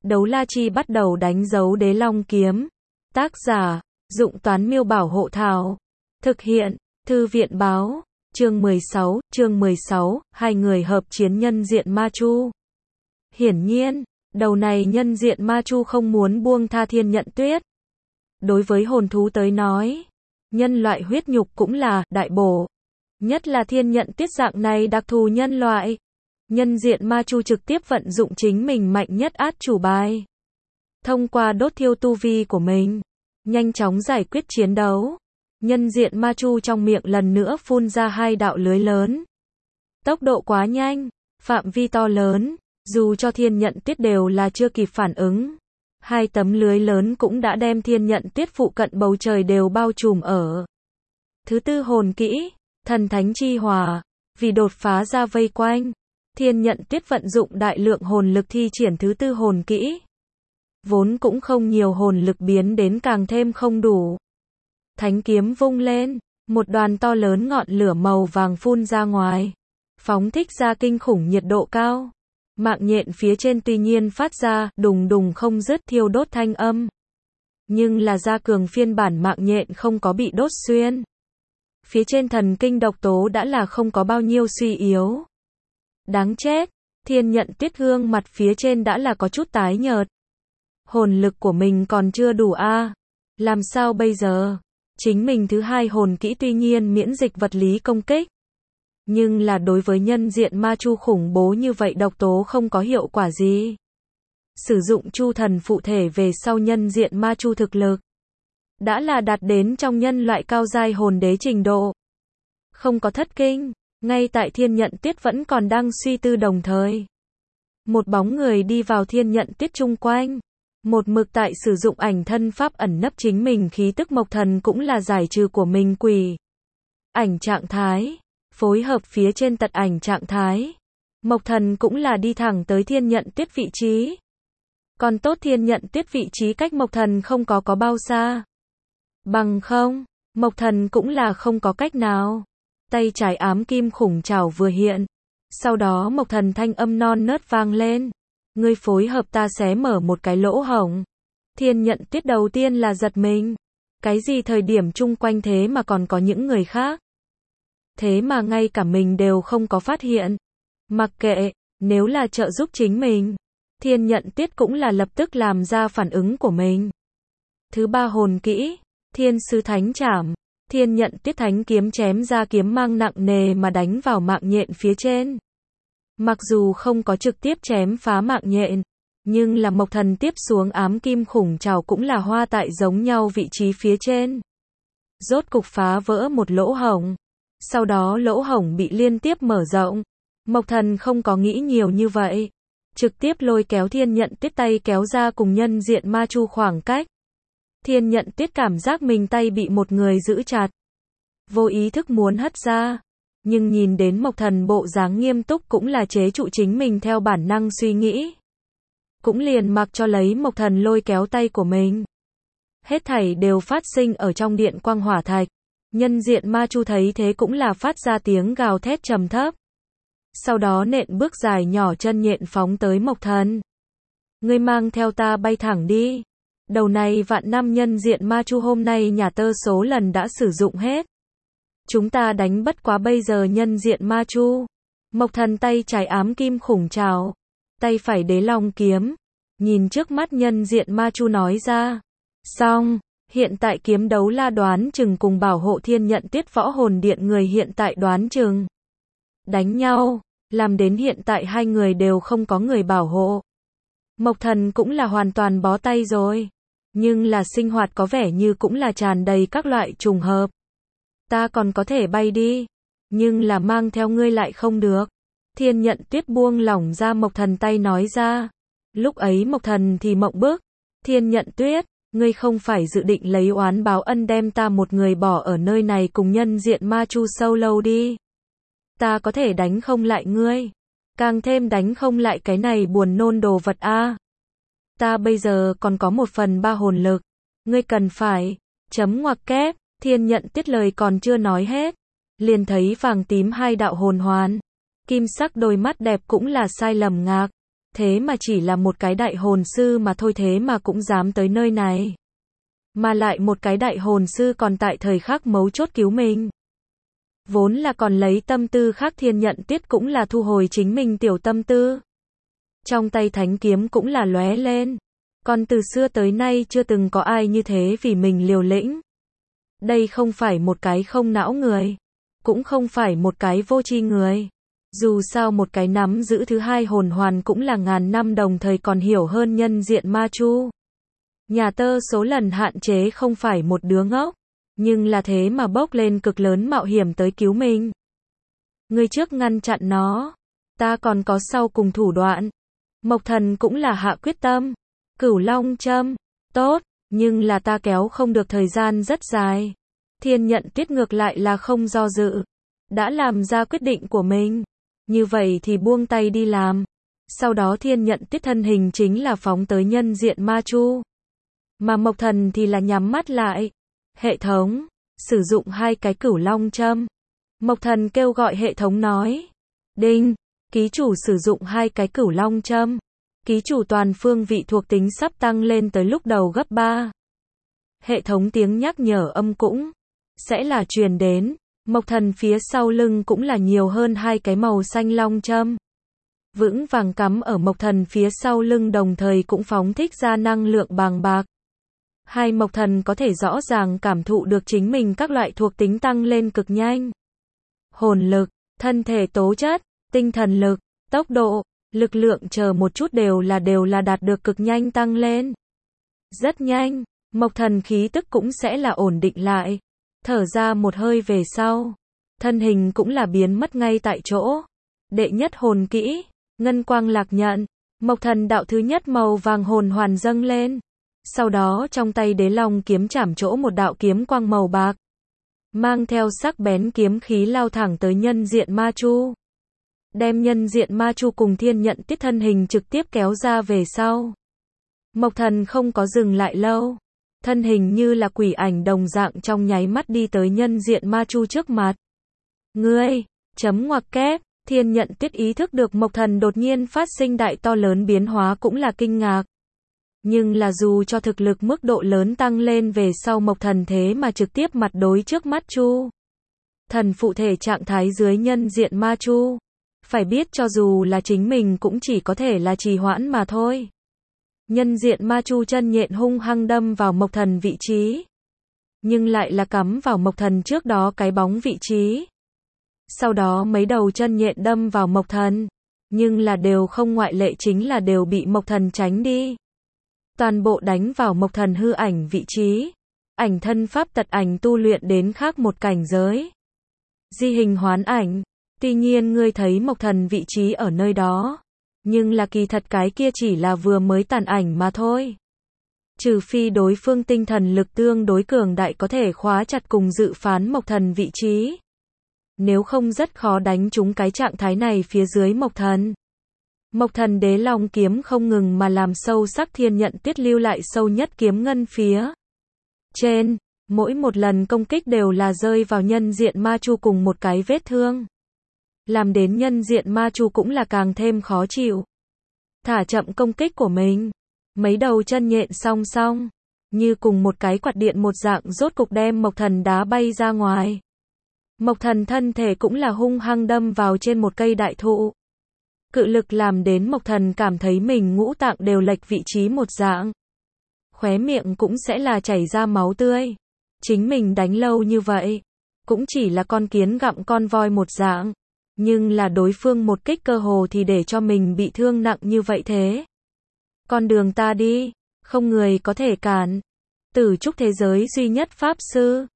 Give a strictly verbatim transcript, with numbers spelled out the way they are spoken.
Đấu La Chi bắt đầu đánh dấu Đế Long Kiếm. Tác giả, Dụng Toán Miêu Bảo Hộ Thảo. Thực hiện, Thư viện Báo. Chương mười sáu, chương mười sáu, hai người hợp chiến nhân diện Ma Chu. Hiển nhiên, đầu này nhân diện Ma Chu không muốn buông tha Thiên Nhận Tuyết. Đối với hồn thú tới nói, nhân loại huyết nhục cũng là đại bổ. Nhất là Thiên Nhận Tuyết dạng này đặc thù nhân loại. Nhân diện Ma Chu trực tiếp vận dụng chính mình mạnh nhất át chủ bài. Thông qua đốt thiêu tu vi của mình, nhanh chóng giải quyết chiến đấu. Nhân diện Ma Chu trong miệng lần nữa phun ra hai đạo lưới lớn. Tốc độ quá nhanh, phạm vi to lớn, dù cho Thiên Nhận Tuyết đều là chưa kịp phản ứng. Hai tấm lưới lớn cũng đã đem Thiên Nhận Tuyết phụ cận bầu trời đều bao trùm ở. Thứ tư hồn kỹ, Thần Thánh Chi Hỏa, vì đột phá ra vây quanh, Thiên Nhận Tuyết vận dụng đại lượng hồn lực thi triển thứ tư hồn kỹ. Vốn cũng không nhiều hồn lực biến đến càng thêm không đủ. Thánh kiếm vung lên, một đoàn to lớn ngọn lửa màu vàng phun ra ngoài, phóng thích ra kinh khủng nhiệt độ cao. Mạng nhện phía trên tuy nhiên phát ra đùng đùng không dứt thiêu đốt thanh âm, nhưng là gia cường phiên bản mạng nhện không có bị đốt xuyên. Phía trên thần kinh độc tố đã là không có bao nhiêu suy yếu. Đáng chết, Thiên Nhận Tuyết gương mặt phía trên đã là có chút tái nhợt. Hồn lực của mình còn chưa đủ a, à? Làm sao bây giờ? Chính mình thứ hai hồn kỹ tuy nhiên miễn dịch vật lý công kích, nhưng là đối với nhân diện Ma Chu khủng bố như vậy độc tố không có hiệu quả gì. Sử dụng Chu Thần phụ thể về sau, nhân diện Ma Chu thực lực đã là đạt đến trong nhân loại cao giai hồn đế trình độ. Không có thất kinh, ngay tại Thiên Nhận Tuyết vẫn còn đang suy tư đồng thời, một bóng người đi vào Thiên Nhận Tuyết chung quanh. Một mực tại sử dụng ảnh thân pháp ẩn nấp chính mình khí tức Mộc Thần cũng là giải trừ của mình quỷ ảnh trạng thái, phối hợp phía trên tật ảnh trạng thái. Mộc Thần cũng là đi thẳng tới Thiên Nhận Tuyết vị trí. Còn tốt Thiên Nhận Tuyết vị trí cách Mộc Thần không có có bao xa. Bằng không, Mộc Thần cũng là không có cách nào. Tay trái ám kim khủng trảo vừa hiện. Sau đó Mộc Thần thanh âm non nớt vang lên. Ngươi phối hợp ta xé mở một cái lỗ hổng. Thiên Nhận Tuyết đầu tiên là giật mình. Cái gì thời điểm chung quanh thế mà còn có những người khác? Thế mà ngay cả mình đều không có phát hiện. Mặc kệ, nếu là trợ giúp chính mình, Thiên Nhận Tuyết cũng là lập tức làm ra phản ứng của mình. Thứ ba hồn kỹ, Thiên Sứ Thánh Trảm. Thiên Nhận Tuyết thánh kiếm chém ra kiếm mang nặng nề mà đánh vào mạng nhện phía trên. Mặc dù không có trực tiếp chém phá mạng nhện, nhưng là Mộc Thần tiếp xuống ám kim khủng trảo cũng là hoa tại giống nhau vị trí phía trên. Rốt cục phá vỡ một lỗ hổng. Sau đó lỗ hổng bị liên tiếp mở rộng. Mộc Thần không có nghĩ nhiều như vậy. Trực tiếp lôi kéo Thiên Nhận Tuyết tay kéo ra cùng nhân diện Ma Chu khoảng cách. Thiên Nhận Tuyết cảm giác mình tay bị một người giữ chặt. Vô ý thức muốn hất ra. Nhưng nhìn đến Mộc Thần bộ dáng nghiêm túc cũng là chế trụ chính mình theo bản năng suy nghĩ. Cũng liền mặc cho lấy Mộc Thần lôi kéo tay của mình. Hết thảy đều phát sinh ở trong điện quang hỏa thạch. Nhân diện Ma Chu thấy thế cũng là phát ra tiếng gào thét trầm thấp. Sau đó nện bước dài nhỏ chân nhện phóng tới Mộc Thần. Ngươi mang theo ta bay thẳng đi. Đầu này vạn năm nhân diện Ma Chu hôm nay nhà tơ số lần đã sử dụng hết. Chúng ta đánh bất quá bây giờ nhân diện Ma Chu. Mộc Thần tay trái ám kim khủng trảo, tay phải Đế Long kiếm. Nhìn trước mắt nhân diện Ma Chu nói ra. Xong, hiện tại kiếm đấu la đoán chừng cùng bảo hộ Thiên Nhận Tuyết võ hồn điện người hiện tại đoán chừng đánh nhau, làm đến hiện tại hai người đều không có người bảo hộ. Mộc Thần cũng là hoàn toàn bó tay rồi. Nhưng là sinh hoạt có vẻ như cũng là tràn đầy các loại trùng hợp. Ta còn có thể bay đi, nhưng là mang theo ngươi lại không được. Thiên Nhận Tuyết buông lỏng ra Mộc Thần tay nói ra. Lúc ấy Mộc Thần thì mộng bức. Thiên Nhận Tuyết, ngươi không phải dự định lấy oán báo ân đem ta một người bỏ ở nơi này cùng nhân diện Ma Chu sâu lâu đi. Ta có thể đánh không lại ngươi. Càng thêm đánh không lại cái này buồn nôn đồ vật a. À. Ta bây giờ còn có một phần ba hồn lực. Ngươi cần phải. Chấm ngoặc kép. Thiên Nhận Tuyết lời còn chưa nói hết. Liền thấy vàng tím hai đạo hồn hoàn. Kim sắc đôi mắt đẹp cũng là sai lầm ngạc. Thế mà chỉ là một cái đại hồn sư mà thôi thế mà cũng dám tới nơi này. Mà lại một cái đại hồn sư còn tại thời khắc mấu chốt cứu mình. Vốn là còn lấy tâm tư khác Thiên Nhận Tuyết cũng là thu hồi chính mình tiểu tâm tư. Trong tay thánh kiếm cũng là lóe lên. Còn từ xưa tới nay chưa từng có ai như thế vì mình liều lĩnh. Đây không phải một cái không não người. Cũng không phải một cái vô tri người. Dù sao một cái nắm giữ thứ hai hồn hoàn cũng là ngàn năm đồng thời còn hiểu hơn nhân diện ma chu. Nhà tơ số lần hạn chế không phải một đứa ngốc. Nhưng là thế mà bốc lên cực lớn mạo hiểm tới cứu mình. Người trước ngăn chặn nó. Ta còn có sau cùng thủ đoạn. Mộc Thần cũng là hạ quyết tâm. Cửu Long châm. Tốt, nhưng là ta kéo không được thời gian rất dài. Thiên Nhận Tuyết ngược lại là không do dự. Đã làm ra quyết định của mình. Như vậy thì buông tay đi làm. Sau đó Thiên Nhận Tuyết thân hình chính là phóng tới nhân diện ma chu. Mà Mộc Thần thì là nhắm mắt lại. Hệ thống. Sử dụng hai cái cửu long châm. Mộc Thần kêu gọi hệ thống nói. Đinh. Ký chủ sử dụng hai cái cửu long châm. Ký chủ toàn phương vị thuộc tính sắp tăng lên tới lúc đầu gấp ba. Hệ thống tiếng nhắc nhở âm cũng sẽ là truyền đến. Mộc Thần phía sau lưng cũng là nhiều hơn hai cái màu xanh long châm. Vững vàng cắm ở Mộc Thần phía sau lưng đồng thời cũng phóng thích ra năng lượng bàng bạc. Hai Mộc Thần có thể rõ ràng cảm thụ được chính mình các loại thuộc tính tăng lên cực nhanh. Hồn lực, thân thể tố chất, tinh thần lực, tốc độ, lực lượng chờ một chút đều là đều là đạt được cực nhanh tăng lên. Rất nhanh, Mộc Thần khí tức cũng sẽ là ổn định lại. Thở ra một hơi về sau, thân hình cũng là biến mất ngay tại chỗ. Đệ nhất hồn kỹ, ngân quang lạc nhận, Mộc Thần đạo thứ nhất màu vàng hồn hoàn dâng lên. Sau đó trong tay Đế Long kiếm chảm chỗ một đạo kiếm quang màu bạc. Mang theo sắc bén kiếm khí lao thẳng tới nhân diện ma chu. Đem nhân diện ma chu cùng Thiên Nhận Tuyết thân hình trực tiếp kéo ra về sau. Mộc Thần không có dừng lại lâu. Thân hình như là quỷ ảnh đồng dạng trong nháy mắt đi tới nhân diện ma chu trước mặt. Ngươi, chấm ngoặc kép, Thiên Nhận Tuyết ý thức được Mộc Thần đột nhiên phát sinh đại to lớn biến hóa cũng là kinh ngạc. Nhưng là dù cho thực lực mức độ lớn tăng lên về sau Mộc Thần thế mà trực tiếp mặt đối trước mắt chu. Thần phụ thể trạng thái dưới nhân diện ma chu. Phải biết cho dù là chính mình cũng chỉ có thể là trì hoãn mà thôi. Nhân diện ma chu chân nhện hung hăng đâm vào Mộc Thần vị trí. Nhưng lại là cắm vào Mộc Thần trước đó cái bóng vị trí. Sau đó mấy đầu chân nhện đâm vào Mộc Thần. Nhưng là đều không ngoại lệ chính là đều bị Mộc Thần tránh đi. Toàn bộ đánh vào Mộc Thần hư ảnh vị trí. Ảnh thân pháp tật ảnh tu luyện đến khác một cảnh giới. Di hình hoán ảnh. Tuy nhiên ngươi thấy Mộc Thần vị trí ở nơi đó. Nhưng là kỳ thật cái kia chỉ là vừa mới tàn ảnh mà thôi. Trừ phi đối phương tinh thần lực tương đối cường đại có thể khóa chặt cùng dự phán Mộc Thần vị trí. Nếu không rất khó đánh trúng cái trạng thái này phía dưới Mộc Thần. Mộc Thần Đế Long kiếm không ngừng mà làm sâu sắc Thiên Nhận Tuyết lưu lại sâu nhất kiếm ngân phía trên. Mỗi một lần công kích đều là rơi vào nhân diện ma chu cùng một cái vết thương. Làm đến nhân diện ma chu cũng là càng thêm khó chịu. Thả chậm công kích của mình. Mấy đầu chân nhện song song. Như cùng một cái quạt điện một dạng rốt cục đem Mộc Thần đá bay ra ngoài. Mộc Thần thân thể cũng là hung hăng đâm vào trên một cây đại thụ. Cự lực làm đến Mộc Thần cảm thấy mình ngũ tạng đều lệch vị trí một dạng. Khóe miệng cũng sẽ là chảy ra máu tươi. Chính mình đánh lâu như vậy. Cũng chỉ là con kiến gặm con voi một dạng. Nhưng là đối phương một kích cơ hồ thì để cho mình bị thương nặng như vậy thế. Con đường ta đi. Không người có thể cản. Tử trúc thế giới duy nhất pháp sư.